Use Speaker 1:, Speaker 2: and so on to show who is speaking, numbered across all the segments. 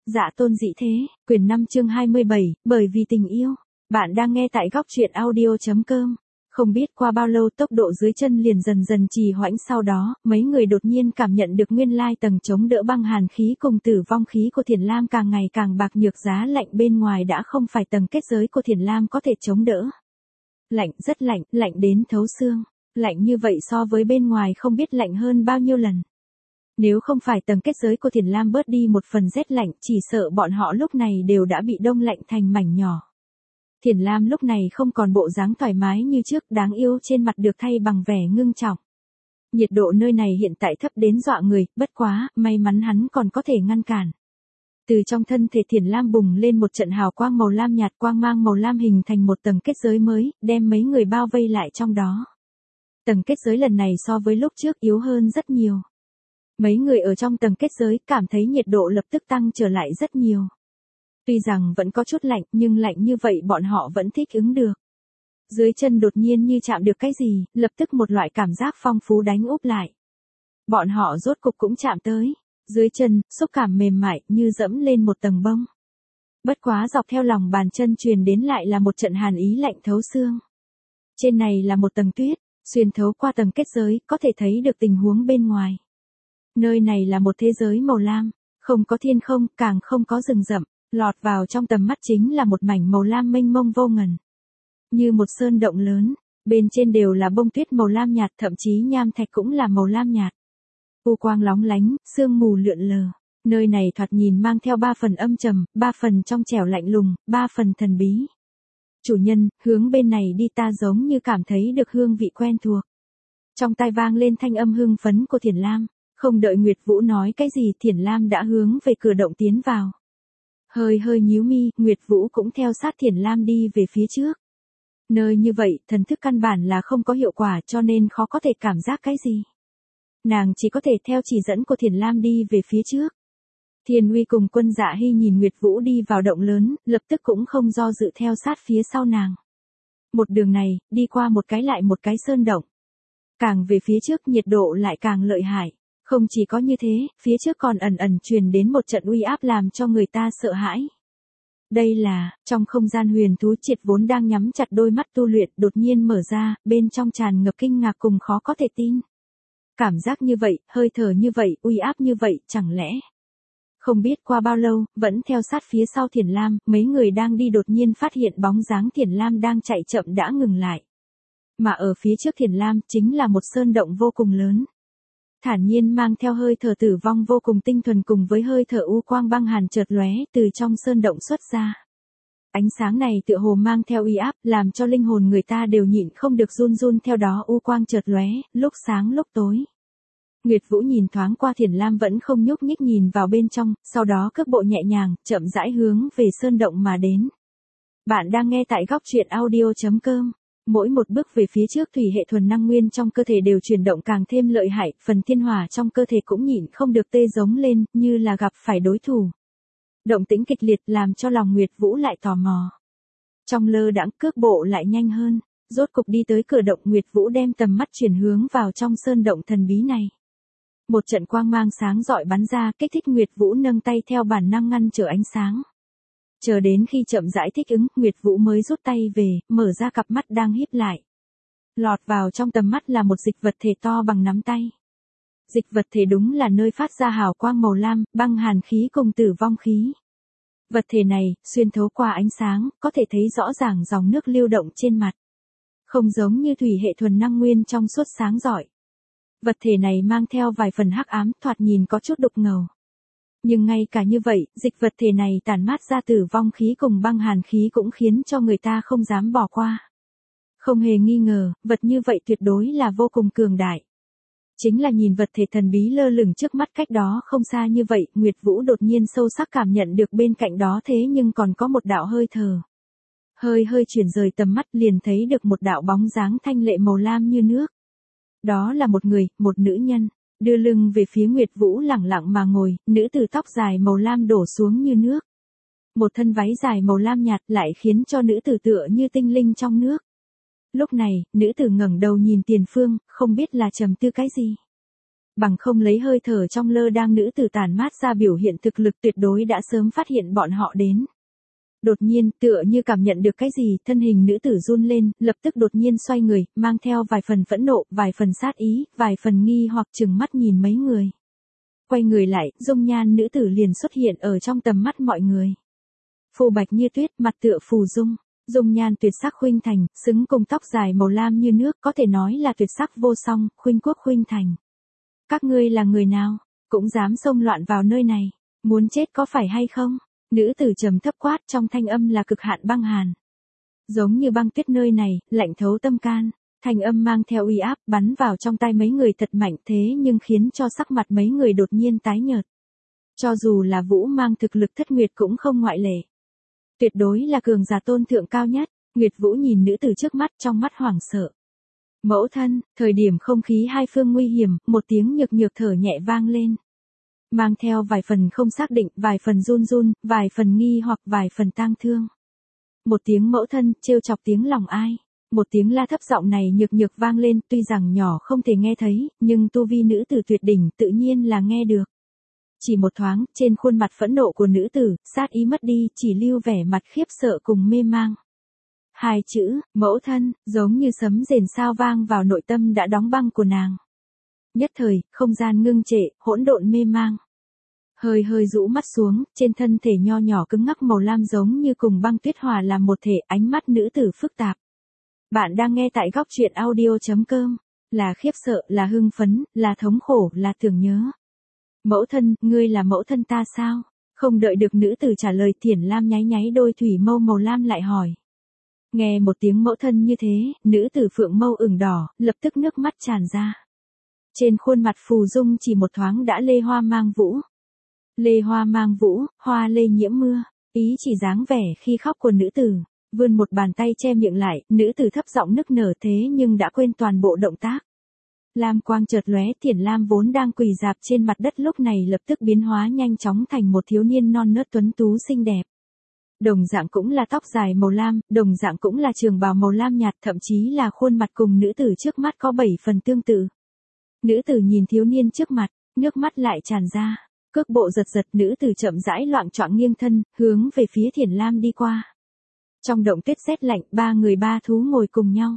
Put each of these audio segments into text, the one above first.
Speaker 1: Dạ tôn dị thế, quyển 5 chương 27, bởi vì tình yêu. Bạn đang nghe tại góc truyện audio.com. Không biết qua bao lâu tốc độ dưới chân liền dần dần trì hoãn, sau đó, mấy người đột nhiên cảm nhận được nguyên lai tầng chống đỡ băng hàn khí cùng tử vong khí của Thiền Lam càng ngày càng bạc nhược, giá lạnh bên ngoài đã không phải tầng kết giới của Thiền Lam có thể chống đỡ. Lạnh, rất lạnh, lạnh đến thấu xương. Lạnh như vậy so với bên ngoài không biết lạnh hơn bao nhiêu lần. Nếu không phải tầng kết giới của Thiền Lam bớt đi một phần rét lạnh, chỉ sợ bọn họ lúc này đều đã bị đông lạnh thành mảnh nhỏ. Thiền Lam lúc này không còn bộ dáng thoải mái như trước, đáng yêu trên mặt được thay bằng vẻ ngưng trọng. Nhiệt độ nơi này hiện tại thấp đến dọa người, bất quá, may mắn hắn còn có thể ngăn cản. Từ trong thân thể Thiền Lam bùng lên một trận hào quang màu lam nhạt, quang mang màu lam hình thành một tầng kết giới mới, đem mấy người bao vây lại trong đó. Tầng kết giới lần này so với lúc trước yếu hơn rất nhiều. Mấy người ở trong tầng kết giới cảm thấy nhiệt độ lập tức tăng trở lại rất nhiều. Tuy rằng vẫn có chút lạnh, nhưng lạnh như vậy bọn họ vẫn thích ứng được. Dưới chân đột nhiên như chạm được cái gì, lập tức một loại cảm giác phong phú đánh úp lại. Bọn họ rốt cục cũng chạm tới. Dưới chân, xúc cảm mềm mại như dẫm lên một tầng bông. Bất quá dọc theo lòng bàn chân truyền đến lại là một trận hàn ý lạnh thấu xương. Trên này là một tầng tuyết, xuyên thấu qua tầng kết giới, có thể thấy được tình huống bên ngoài. Nơi này là một thế giới màu lam, không có thiên không, càng không có rừng rậm, lọt vào trong tầm mắt chính là một mảnh màu lam mênh mông vô ngần. Như một sơn động lớn, bên trên đều là bông tuyết màu lam nhạt, thậm chí nham thạch cũng là màu lam nhạt. U quang lóng lánh, sương mù lượn lờ. Nơi này thoạt nhìn mang theo 3 phần âm trầm, 3 phần trong trẻo lạnh lùng, 3 phần thần bí. Chủ nhân, hướng bên này đi, ta giống như cảm thấy được hương vị quen thuộc. Trong tai vang lên thanh âm hưng phấn của Thiền Lam. Không đợi Nguyệt Vũ nói cái gì, Thiền Lam đã hướng về cửa động tiến vào. Hơi hơi nhíu mi, Nguyệt Vũ cũng theo sát Thiền Lam đi về phía trước. Nơi như vậy, thần thức căn bản là không có hiệu quả, cho nên khó có thể cảm giác cái gì. Nàng chỉ có thể theo chỉ dẫn của Thiền Lam đi về phía trước. Thiên Uy cùng Quân Dạ Hy nhìn Nguyệt Vũ đi vào động lớn, lập tức cũng không do dự theo sát phía sau nàng. Một đường này, đi qua một cái lại một cái sơn động. Càng về phía trước nhiệt độ lại càng lợi hại. Không chỉ có như thế, phía trước còn ẩn ẩn truyền đến một trận uy áp làm cho người ta sợ hãi. Đây là, trong không gian huyền thú triệt vốn đang nhắm chặt đôi mắt tu luyện đột nhiên mở ra, bên trong tràn ngập kinh ngạc cùng khó có thể tin. Cảm giác như vậy, hơi thở như vậy, uy áp như vậy, chẳng lẽ. Không biết qua bao lâu, vẫn theo sát phía sau Thiền Lam, mấy người đang đi đột nhiên phát hiện bóng dáng Thiền Lam đang chạy chậm đã ngừng lại. Mà ở phía trước Thiền Lam chính là một sơn động vô cùng lớn. Thản nhiên mang theo hơi thở tử vong vô cùng tinh thuần cùng với hơi thở u quang băng hàn chợt lóe từ trong sơn động xuất ra. Ánh sáng này tựa hồ mang theo uy áp, làm cho linh hồn người ta đều nhịn không được run run, theo đó u quang chợt lóe, lúc sáng lúc tối. Nguyệt Vũ nhìn thoáng qua Thiền Lam vẫn không nhúc nhích nhìn vào bên trong, sau đó cước bộ nhẹ nhàng, chậm rãi hướng về sơn động mà đến. Bạn đang nghe tại góc truyện audio.com. Mỗi một bước về phía trước thủy hệ thuần năng nguyên trong cơ thể đều chuyển động càng thêm lợi hại, phần thiên hỏa trong cơ thể cũng nhịn không được tê giống lên, như là gặp phải đối thủ. Động tĩnh kịch liệt làm cho lòng Nguyệt Vũ lại tò mò. Trong lơ đãng cước bộ lại nhanh hơn, rốt cục đi tới cửa động, Nguyệt Vũ đem tầm mắt chuyển hướng vào trong sơn động thần bí này. Một trận quang mang sáng rọi bắn ra, kích thích Nguyệt Vũ nâng tay theo bản năng ngăn trở ánh sáng. Chờ đến khi chậm rãi thích ứng, Nguyệt Vũ mới rút tay về, mở ra cặp mắt đang híp lại. Lọt vào trong tầm mắt là một dịch vật thể to bằng nắm tay. Dịch vật thể đúng là nơi phát ra hào quang màu lam, băng hàn khí cùng tử vong khí. Vật thể này, xuyên thấu qua ánh sáng, có thể thấy rõ ràng dòng nước lưu động trên mặt. Không giống như thủy hệ thuần năng nguyên trong suốt sáng rọi. Vật thể này mang theo vài phần hắc ám, thoạt nhìn có chút đục ngầu. Nhưng ngay cả như vậy, dịch vật thể này tản mát ra tử vong khí cùng băng hàn khí cũng khiến cho người ta không dám bỏ qua. Không hề nghi ngờ, vật như vậy tuyệt đối là vô cùng cường đại. Chính là nhìn vật thể thần bí lơ lửng trước mắt cách đó không xa như vậy, Nguyệt Vũ đột nhiên sâu sắc cảm nhận được bên cạnh đó thế nhưng còn có một đạo hơi thở. Hơi hơi chuyển rời tầm mắt liền thấy được một đạo bóng dáng thanh lệ màu lam như nước. Đó là một người, một nữ nhân. Đưa lưng về phía Nguyệt Vũ lẳng lặng mà ngồi, nữ tử tóc dài màu lam đổ xuống như nước. Một thân váy dài màu lam nhạt lại khiến cho nữ tử tựa như tinh linh trong nước. Lúc này, nữ tử ngẩng đầu nhìn tiền phương, không biết là trầm tư cái gì. bằng không lấy hơi thở trong lơ đang nữ tử tản mát ra biểu hiện thực lực tuyệt đối đã sớm phát hiện bọn họ đến. Đột nhiên, tựa như cảm nhận được cái gì, thân hình nữ tử run lên, lập tức đột nhiên xoay người, mang theo vài phần phẫn nộ, vài phần sát ý, vài phần nghi hoặc chừng mắt nhìn mấy người. Quay người lại, dung nhan nữ tử liền xuất hiện ở trong tầm mắt mọi người. Phù bạch như tuyết, mặt tựa phù dung, dung nhan tuyệt sắc khuynh thành, xứng cùng tóc dài màu lam như nước, có thể nói là tuyệt sắc vô song, khuynh quốc khuynh thành. Các ngươi là người nào, cũng dám xông loạn vào nơi này, muốn chết có phải hay không? Nữ tử trầm thấp quát, trong thanh âm là cực hạn băng hàn. Giống như băng tuyết nơi này, lạnh thấu tâm can, thanh âm mang theo uy áp bắn vào trong tai mấy người thật mạnh thế nhưng khiến cho sắc mặt mấy người đột nhiên tái nhợt. Cho dù là Vũ mang thực lực thất nguyệt cũng không ngoại lệ. Tuyệt đối là cường giả tôn thượng cao nhất, Nguyệt Vũ nhìn nữ tử trước mắt trong mắt hoảng sợ. Mẫu thân, thời điểm không khí hai phương nguy hiểm, một tiếng nhược nhược thở nhẹ vang lên. Mang theo vài phần không xác định, vài phần run run, vài phần nghi hoặc vài phần tang thương. Một tiếng mẫu thân, trêu chọc tiếng lòng ai. Một tiếng la thấp giọng này nhược nhược vang lên, tuy rằng nhỏ không thể nghe thấy, nhưng tu vi nữ tử tuyệt đỉnh tự nhiên là nghe được. Chỉ một thoáng, trên khuôn mặt phẫn nộ của nữ tử, sát ý mất đi, chỉ lưu vẻ mặt khiếp sợ cùng mê mang. Hai chữ, mẫu thân, giống như sấm rền sao vang vào nội tâm đã đóng băng của nàng. Nhất thời, không gian ngưng trệ, hỗn độn mê mang. Hơi hơi rũ mắt xuống, trên thân thể nho nhỏ cứng ngắc màu lam giống như cùng băng tuyết hòa làm một thể, ánh mắt nữ tử phức tạp. Bạn đang nghe tại góc truyện audio.com, là khiếp sợ, là hưng phấn, là thống khổ, là tưởng nhớ. Mẫu thân, ngươi là mẫu thân ta sao? Không đợi được nữ tử trả lời, Thiển Lam nháy nháy đôi thủy mâu màu lam lại hỏi. Nghe một tiếng mẫu thân như thế, nữ tử phượng mâu ửng đỏ, lập tức nước mắt tràn ra. Trên khuôn mặt phù dung chỉ một thoáng đã lê hoa mang vũ. Lê hoa mang vũ, hoa lê nhiễm mưa, ý chỉ dáng vẻ khi khóc của nữ tử. Vươn một bàn tay che miệng lại, nữ tử thấp giọng nức nở thế nhưng đã quên toàn bộ động tác. Lam quang chợt lóe, Thiển Lam vốn đang quỳ rạp trên mặt đất lúc này lập tức biến hóa nhanh chóng thành một thiếu niên non nớt tuấn tú xinh đẹp. Đồng dạng cũng là tóc dài màu lam, đồng dạng cũng là trường bào màu lam nhạt, thậm chí là khuôn mặt cùng nữ tử trước mắt có 7 phần tương tự. Nữ tử nhìn thiếu niên trước mặt, nước mắt lại tràn ra, cước bộ giật giật, nữ tử chậm rãi loạng choạng nghiêng thân, hướng về phía Thiển Lam đi qua. Trong động tuyết rét lạnh, ba người ba thú ngồi cùng nhau.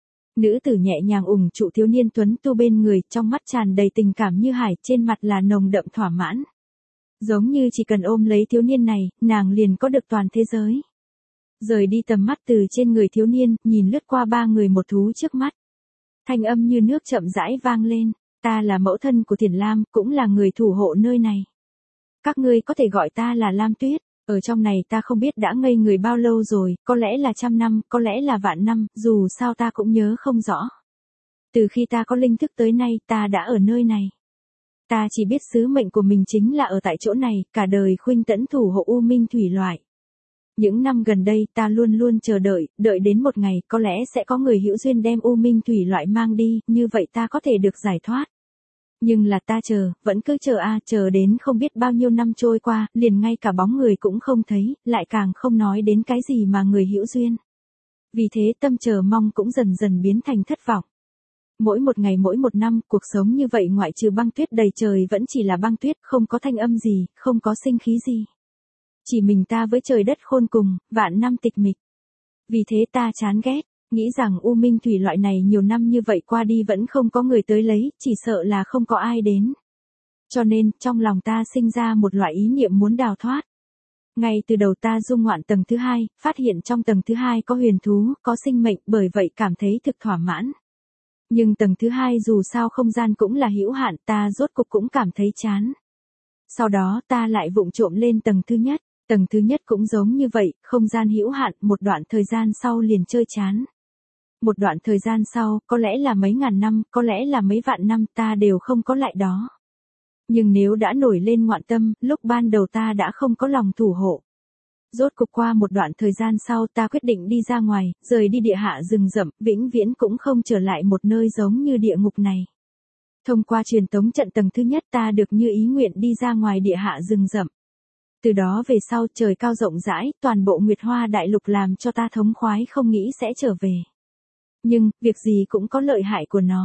Speaker 1: Nữ tử nhẹ nhàng ủng trụ thiếu niên tuấn tu bên người, trong mắt tràn đầy tình cảm như hải, trên mặt là nồng đậm thỏa mãn. Giống như chỉ cần ôm lấy thiếu niên này, nàng liền có được toàn thế giới. Rời đi tầm mắt từ trên người thiếu niên, nhìn lướt qua ba người một thú trước mắt. Thanh âm như nước chậm rãi vang lên, ta là mẫu thân của Thiển Lam, cũng là người thủ hộ nơi này. Các ngươi có thể gọi ta là Lam Tuyết. Ở trong này ta không biết đã ngây người bao lâu rồi, có lẽ là 100 năm, có lẽ là vạn năm, dù sao ta cũng nhớ không rõ. Từ khi ta có linh thức tới nay, ta đã ở nơi này. Ta chỉ biết sứ mệnh của mình chính là ở tại chỗ này, cả đời khuynh tẫn thủ hộ U Minh thủy loại. Những năm gần đây ta luôn luôn chờ đợi, đợi đến một ngày có lẽ sẽ có người hữu duyên đem U Minh thủy loại mang đi, như vậy ta có thể được giải thoát. Nhưng là ta chờ, vẫn cứ chờ chờ đến không biết bao nhiêu năm trôi qua, liền ngay cả bóng người cũng không thấy, lại càng không nói đến cái gì mà người hữu duyên. Vì thế tâm chờ mong cũng dần dần biến thành thất vọng. Mỗi một ngày mỗi một năm, cuộc sống như vậy ngoại trừ băng tuyết đầy trời vẫn chỉ là băng tuyết, không có thanh âm gì, không có sinh khí gì. Chỉ mình ta với trời đất khôn cùng, vạn năm tịch mịch. Vì thế ta chán ghét. Nghĩ rằng U Minh thủy loại này nhiều năm như vậy qua đi vẫn không có người tới lấy, chỉ sợ là không có ai đến. Cho nên, trong lòng ta sinh ra một loại ý niệm muốn đào thoát. Ngay từ đầu ta du ngoạn tầng thứ 2, phát hiện trong tầng thứ 2 có huyền thú, có sinh mệnh, bởi vậy cảm thấy thực thỏa mãn. Nhưng tầng thứ 2 dù sao không gian cũng là hữu hạn, ta rốt cục cũng cảm thấy chán. Sau đó ta lại vụng trộm lên tầng thứ nhất, tầng thứ nhất cũng giống như vậy, không gian hữu hạn, một đoạn thời gian sau liền chơi chán. Một đoạn thời gian sau, có lẽ là mấy ngàn năm, có lẽ là mấy vạn năm, ta đều không có lại đó. Nhưng nếu đã nổi lên ngoạn tâm, lúc ban đầu ta đã không có lòng thủ hộ. Rốt cục qua một đoạn thời gian sau ta quyết định đi ra ngoài, rời đi địa hạ rừng rậm, vĩnh viễn cũng không trở lại một nơi giống như địa ngục này. Thông qua truyền tống trận tầng thứ nhất ta được như ý nguyện đi ra ngoài địa hạ rừng rậm. Từ đó về sau trời cao rộng rãi, toàn bộ Nguyệt Hoa Đại Lục làm cho ta thống khoái không nghĩ sẽ trở về. Nhưng, việc gì cũng có lợi hại của nó.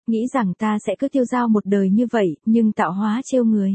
Speaker 1: Nghĩ rằng ta sẽ cứ tiêu dao một đời như vậy, nhưng tạo hóa trêu người.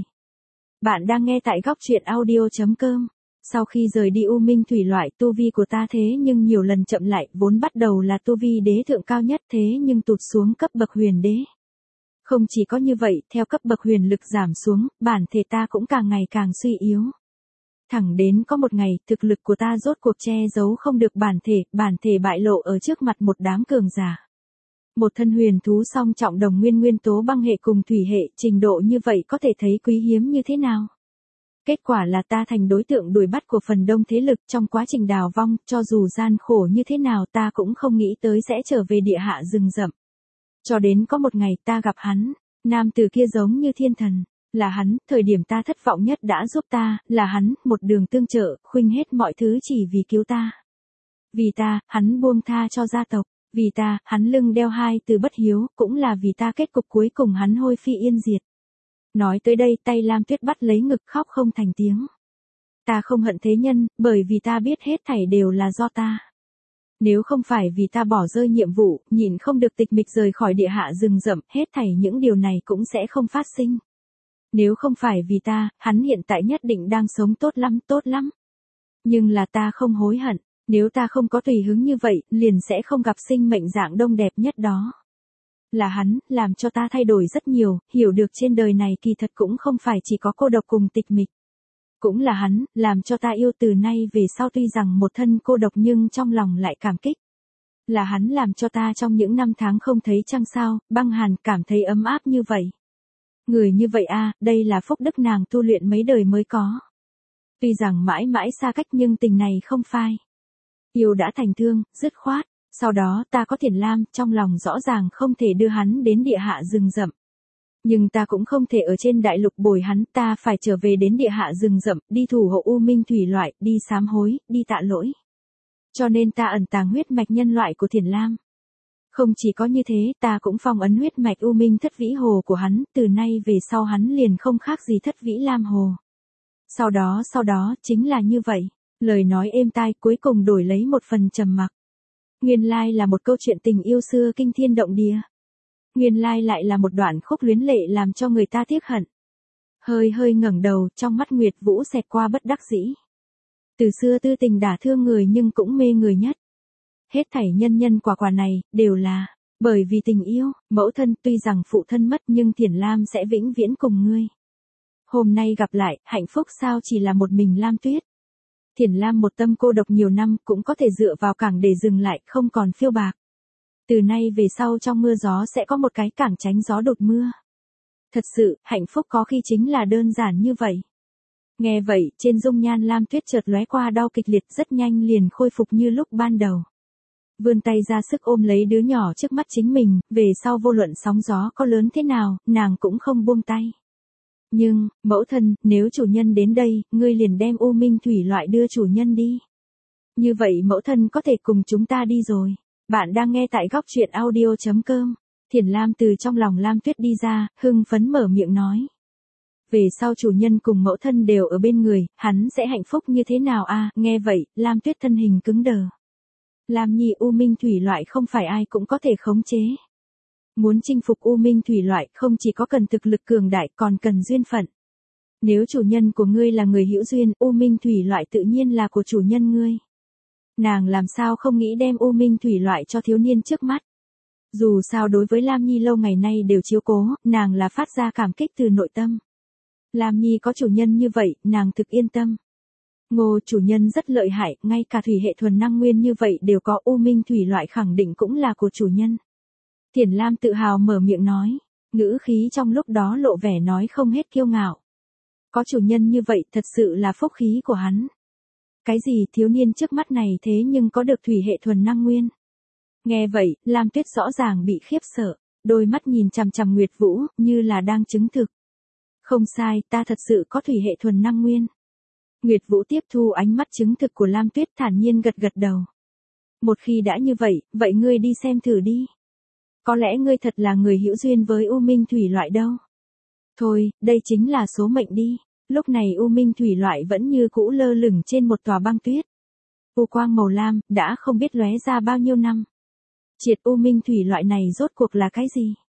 Speaker 1: Bạn đang nghe tại góc truyện audio.com. Sau khi rời đi U Minh Thủy Loại, tu vi của ta thế nhưng nhiều lần chậm lại, vốn bắt đầu là tu vi đế thượng cao nhất thế nhưng tụt xuống cấp bậc huyền đế. Không chỉ có như vậy, theo cấp bậc huyền lực giảm xuống, bản thể ta cũng càng ngày càng suy yếu. Thẳng đến có một ngày, thực lực của ta rốt cuộc che giấu không được bản thể bại lộ ở trước mặt một đám cường giả. Một thân huyền thú song trọng đồng nguyên tố băng hệ cùng thủy hệ, trình độ như vậy có thể thấy quý hiếm như thế nào. Kết quả là ta thành đối tượng đuổi bắt của phần đông thế lực trong quá trình đào vong, cho dù gian khổ như thế nào ta cũng không nghĩ tới sẽ trở về địa hạ rừng rậm. Cho đến có một ngày ta gặp hắn, nam tử kia giống như thiên thần, là hắn, thời điểm ta thất vọng nhất đã giúp ta, là hắn, một đường tương trợ, khuynh hết mọi thứ chỉ vì cứu ta. Vì ta, hắn buông tha cho gia tộc, vì ta, hắn lưng đeo hai từ bất hiếu, cũng là vì ta kết cục cuối cùng hắn hôi phi yên diệt. Nói tới đây tay Lam Tuyết bắt lấy ngực khóc không thành tiếng. Ta không hận thế nhân, bởi vì ta biết hết thảy đều là do ta. Nếu không phải vì ta bỏ rơi nhiệm vụ, nhịn không được tịch mịch rời khỏi địa hạ rừng rậm, hết thảy những điều này cũng sẽ không phát sinh. Nếu không phải vì ta, hắn hiện tại nhất định đang sống tốt lắm. Nhưng là ta không hối hận, nếu ta không có tùy hứng như vậy, liền sẽ không gặp sinh mệnh dạng đông đẹp nhất đó. Là hắn, làm cho ta thay đổi rất nhiều, hiểu được trên đời này kỳ thật cũng không phải chỉ có cô độc cùng tịch mịch. Cũng là hắn, làm cho ta yêu từ nay về sau tuy rằng một thân cô độc nhưng trong lòng lại cảm kích. Là hắn làm cho ta trong những năm tháng không thấy trăng sao, băng hàn cảm thấy ấm áp như vậy. Người như vậy đây là phúc đức nàng tu luyện mấy đời mới có. Tuy rằng mãi mãi xa cách nhưng tình này không phai. Yêu đã thành thương, dứt khoát. Sau đó ta có Thiền Lam, trong lòng rõ ràng không thể đưa hắn đến địa hạ rừng rậm. Nhưng ta cũng không thể ở trên đại lục bồi hắn, ta phải trở về đến địa hạ rừng rậm, đi thủ hộ U Minh Thủy Loại, đi sám hối, đi tạ lỗi. Cho nên ta ẩn tàng huyết mạch nhân loại của Thiền Lam. Không chỉ có như thế, ta cũng phong ấn huyết mạch U Minh Thất Vĩ Hồ của hắn, từ nay về sau hắn liền không khác gì Thất Vĩ Lam Hồ. Sau đó, chính là như vậy, lời nói êm tai cuối cùng đổi lấy một phần trầm mặc. Nguyên lai là một câu chuyện tình yêu xưa kinh thiên động địa. Nguyên lai lại là một đoạn khúc luyến lệ làm cho người ta tiếc hận. Hơi ngẩng đầu, trong mắt Nguyệt Vũ xẹt qua bất đắc dĩ. Từ xưa tư tình đả thương người nhưng cũng mê người nhất. Hết thảy nhân quả này, đều là, bởi vì tình yêu, mẫu thân tuy rằng phụ thân mất nhưng Thiền Lam sẽ vĩnh viễn cùng ngươi. Hôm nay gặp lại, hạnh phúc sao chỉ là một mình Lam Tuyết. Thiền Lam một tâm cô độc nhiều năm cũng có thể dựa vào cảng để dừng lại, không còn phiêu bạc. Từ nay về sau trong mưa gió sẽ có một cái cảng tránh gió đột mưa. Thật sự, hạnh phúc có khi chính là đơn giản như vậy. Nghe vậy, trên dung nhan Lam Tuyết chợt lóe qua đau kịch liệt, rất nhanh liền khôi phục như lúc ban đầu. Vươn tay ra sức ôm lấy đứa nhỏ trước mắt chính mình, về sau vô luận sóng gió có lớn thế nào, nàng cũng không buông tay. Nhưng, mẫu thân, nếu chủ nhân đến đây, ngươi liền đem U Minh Thủy Loại đưa chủ nhân đi. Như vậy mẫu thân có thể cùng chúng ta đi rồi. Bạn đang nghe tại góc truyện audio.com. Thiền Lam từ trong lòng Lam Tuyết đi ra, hưng phấn mở miệng nói. Về sau chủ nhân cùng mẫu thân đều ở bên người, hắn sẽ hạnh phúc như thế nào nghe vậy, Lam Tuyết thân hình cứng đờ. Lam Nhi, U Minh Thủy Loại không phải ai cũng có thể khống chế. Muốn chinh phục U Minh Thủy Loại không chỉ có cần thực lực cường đại còn cần duyên phận. Nếu chủ nhân của ngươi là người hữu duyên, U Minh Thủy Loại tự nhiên là của chủ nhân ngươi. Nàng làm sao không nghĩ đem U Minh Thủy Loại cho thiếu niên trước mắt. Dù sao đối với Lam Nhi lâu ngày nay đều chiếu cố, nàng là phát ra cảm kích từ nội tâm. Lam Nhi có chủ nhân như vậy, nàng thực yên tâm. Ngô chủ nhân rất lợi hại, ngay cả thủy hệ thuần năng nguyên như vậy đều có, U Minh Thủy Loại khẳng định cũng là của chủ nhân. Thiền Lam tự hào mở miệng nói, ngữ khí trong lúc đó lộ vẻ nói không hết kiêu ngạo. Có chủ nhân như vậy thật sự là phúc khí của hắn. Cái gì thiếu niên trước mắt này thế nhưng có được thủy hệ thuần năng nguyên. Nghe vậy, Lam Tuyết rõ ràng bị khiếp sợ, đôi mắt nhìn chằm chằm Nguyệt Vũ, như là đang chứng thực. Không sai, ta thật sự có thủy hệ thuần năng nguyên. Nguyệt Vũ tiếp thu ánh mắt chứng thực của Lam Tuyết thản nhiên gật gật đầu. Một khi đã như vậy, vậy ngươi đi xem thử đi. Có lẽ ngươi thật là người hữu duyên với U Minh Thủy Loại đâu. Thôi, đây chính là số mệnh đi. Lúc này U Minh Thủy Loại vẫn như cũ lơ lửng trên một tòa băng tuyết. U quang màu lam, đã không biết lóe ra bao nhiêu năm. Triệt U Minh Thủy Loại này rốt cuộc là cái gì?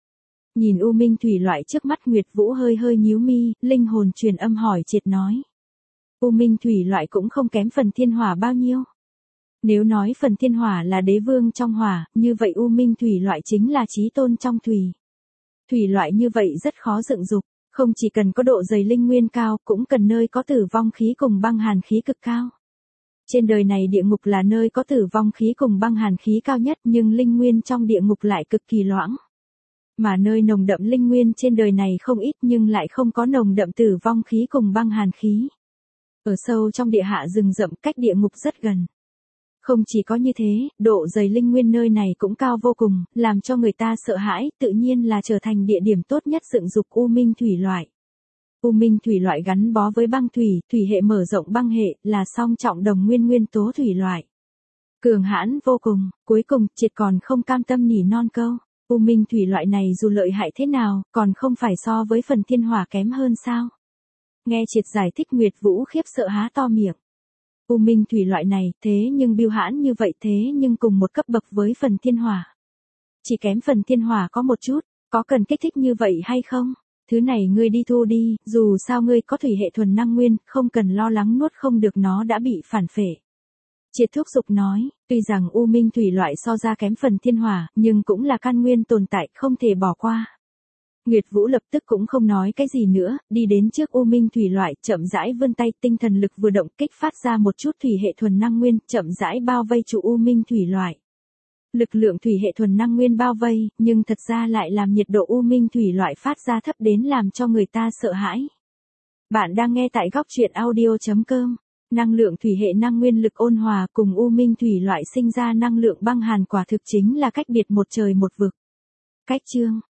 Speaker 1: Nhìn U Minh thủy loại trước mắt Nguyệt Vũ hơi hơi nhíu mi, linh hồn truyền âm hỏi triệt nói. U Minh thủy loại cũng không kém phần thiên hỏa bao nhiêu. Nếu nói phần thiên hỏa là đế vương trong hỏa, như vậy U Minh thủy loại chính là chí tôn trong thủy. Thủy loại như vậy rất khó dựng dục, không chỉ cần có độ dày linh nguyên cao, cũng cần nơi có tử vong khí cùng băng hàn khí cực cao. Trên đời này địa ngục là nơi có tử vong khí cùng băng hàn khí cao nhất, nhưng linh nguyên trong địa ngục lại cực kỳ loãng. Mà nơi nồng đậm linh nguyên trên đời này không ít nhưng lại không có nồng đậm tử vong khí cùng băng hàn khí. Ở sâu trong địa hạ rừng rậm cách địa ngục rất gần. Không chỉ có như thế, độ dày linh nguyên nơi này cũng cao vô cùng, làm cho người ta sợ hãi, tự nhiên là trở thành địa điểm tốt nhất dựng dục U Minh thủy loại. U Minh thủy loại gắn bó với băng thủy, thủy hệ mở rộng băng hệ, là song trọng đồng nguyên nguyên tố thủy loại. Cường hãn vô cùng, cuối cùng, triệt còn không cam tâm nỉ non câu. U Minh thủy loại này dù lợi hại thế nào, còn không phải so với phần thiên hỏa kém hơn sao? Nghe triệt giải thích Nguyệt Vũ khiếp sợ há to miệng. U Minh thủy loại này, thế nhưng biêu hãn như vậy thế nhưng cùng một cấp bậc với phần thiên hỏa. Chỉ kém phần thiên hỏa có một chút, có cần kích thích như vậy hay không? Thứ này ngươi đi thu đi, dù sao ngươi có thủy hệ thuần năng nguyên, không cần lo lắng nuốt không được nó đã bị phản phệ. Triệt thúc giục nói, tuy rằng U Minh thủy loại so ra kém phần thiên hỏa, nhưng cũng là căn nguyên tồn tại, không thể bỏ qua. Nguyệt Vũ lập tức cũng không nói cái gì nữa, đi đến trước U Minh thủy loại, chậm rãi vươn tay, tinh thần lực vừa động kích phát ra một chút thủy hệ thuần năng nguyên, chậm rãi bao vây trụ U Minh thủy loại. Lực lượng thủy hệ thuần năng nguyên bao vây, nhưng thật ra lại làm nhiệt độ U Minh thủy loại phát ra thấp đến làm cho người ta sợ hãi. Bạn đang nghe tại góc truyện audio.com. Năng lượng thủy hệ năng nguyên lực ôn hòa cùng U Minh thủy loại sinh ra năng lượng băng hàn quả thực chính là cách biệt một trời một vực. Cách chương